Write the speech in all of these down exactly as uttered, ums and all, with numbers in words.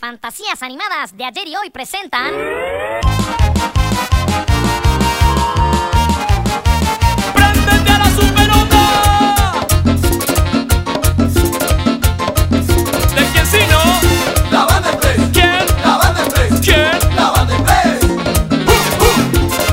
Fantasías Animadas de ayer y hoy presentan... ¡Préndete a la superonda! ¿De quién si no? La Banda Express. ¿Quién? La Banda Express. ¿Quién? La Banda Express. Uh, uh.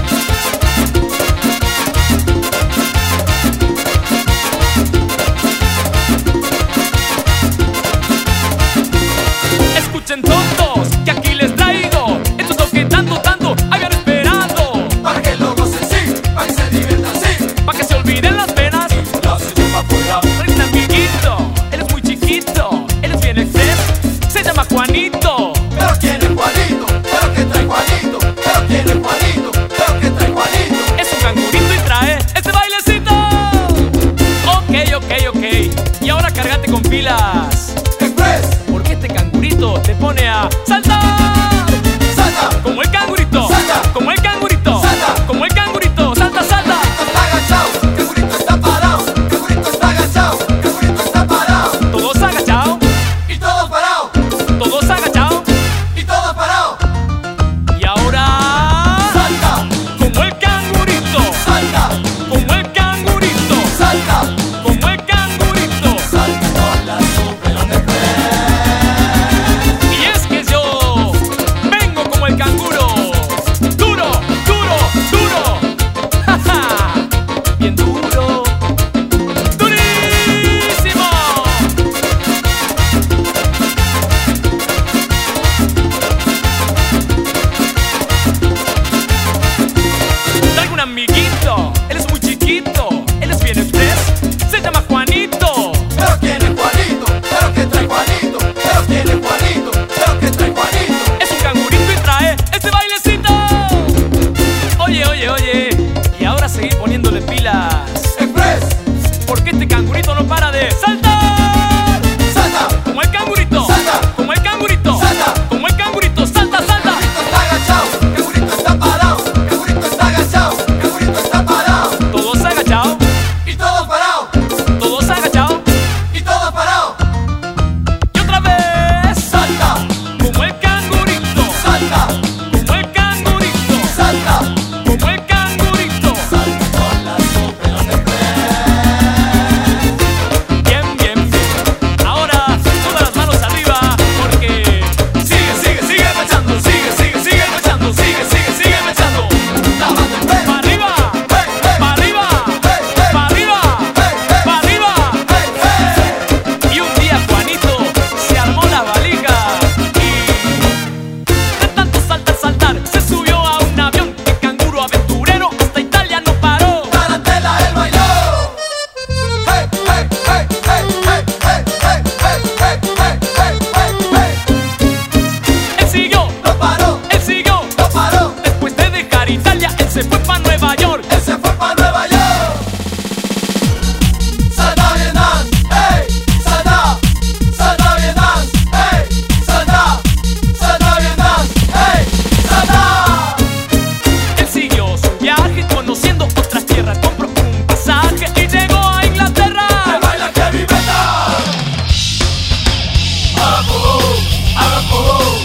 Escuchen todos, que aquí les traigo. Esto es lo que tanto, tanto habían esperado. Para que lo gocen, sí. Para que se diviertan, sí. Para que se olviden las penas. No se lleva fuera. Trae un amiguito, él es muy chiquito, él es bien express, se llama Juanito. Pero quién es Juanito. Pero que trae Juanito. Pero quién es Juanito. Pero que trae Juanito. Es un cangurito y trae este bailecito. Ok, ok, ok. Y ahora cárgate con pilas, Express. porque este cangurito te pone a saltar. Salta. Como el cangurito, Salta. como el cangurito, Salta. como el cangurito, salta, salta. Está agachado. Que burrito está parado. Que burrito está agachado. Que burrito está parado. Todos agachados, Y todos parados. todos agachados. Y todos parados. Y ahora, Salta. como el cangurito, Salta. como el cangurito, Salta. como el cangurito. Salta con la Superonda Express. Y es que yo vengo como el canguro, duro, duro, duro, jaja, bien duro, durísimo. Traigo un amiguito, él es muy chiquito, él es bien express, se llama Juanito. Pero quién es Juanito, pero que trae Juanito, pero quién es Juanito, pero que trae Juanito. Es un cangurito y trae este bailecito. Oye, oye, oye, y ahora seguir poniéndole pilas, Express, porque este cangurito no para de saltar. salta, Como el cangurito, Salta. como el cangurito, Salta. como el cangurito, salta, salta. burrito está agachado, que burrito está parado, que burrito está agachado, que burrito está parado. Todos agachados, Y todos parados, todos agachados. y todos parados. Y otra vez, Salta, como el cangurito, salta, como el cangurito, salta, como el cangurito. salta con la Superonda Express. Bien, bien, bien. Ahora, todas las manos arriba, porque Sigue, sigue, sigue mechando, sigue, sigue, sigue mechando, sigue, sigue, sigue mechando. La Banda Express. para arriba, Hey, hey, para arriba, hey, hey, para arriba, hey, hey, para arriba. hey, hey. Y un día Juanito se armó la valija y de tanto saltar, saltar, se subió a un avión. El canguro aventurero hasta Italia no paró. Tarantela él bailó. Hey, hey, hey, hey, hey, hey, hey, hey, hey, hey, hey, hey, hey. Él siguió, No paró, él siguió. no paró. Después de dejar Italia, él se fue para Nueva York. Él se fue para Nueva York. Salta bien dance, hey, salta, salta bien dance, hey, salta, salta bien dance, hey, salta. Él siguió su viaje conociendo otras tierras. Compró un pasaje y llegó a Que Inglaterra. baila que viveta. Arapujú, arapujú.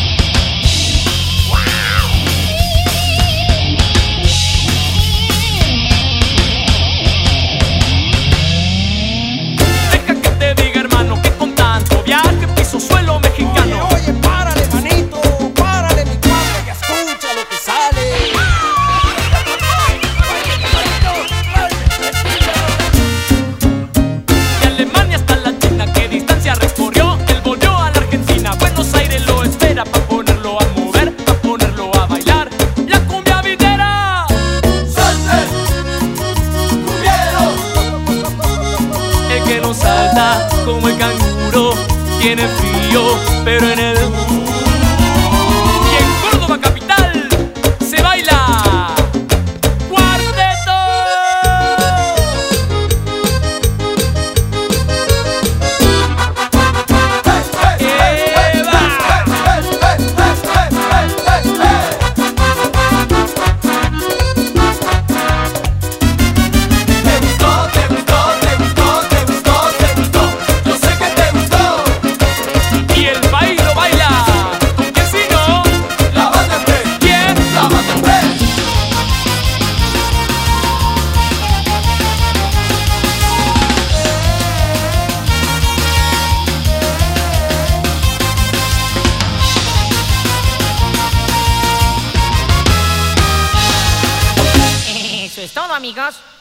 Deja que te diga, hermano, que con tanto viaje piso suelo mexicano. Oye, párale, manito, párale, mi cuate, que escucha lo que sale. De Alemania hasta la China, ¿qué distancia recorrió? Él volvió a la Argentina, Buenos Aires lo espera pa' ponerlo a mover, pa' ponerlo a bailar la cumbia villera. Salten, cumbieros. El que no salta como el canguro tiene frío, pero en el y en Córdoba capital se baila cuarteto. Hey, hey, hey, hey, Eva. hey, hey, hey, hey, hey, hey, hey. Te gustó, te gustó, te gustó, te gustó, te gustó. Yo sé que te gustó. Y el baile baila Eso es todo, amigos.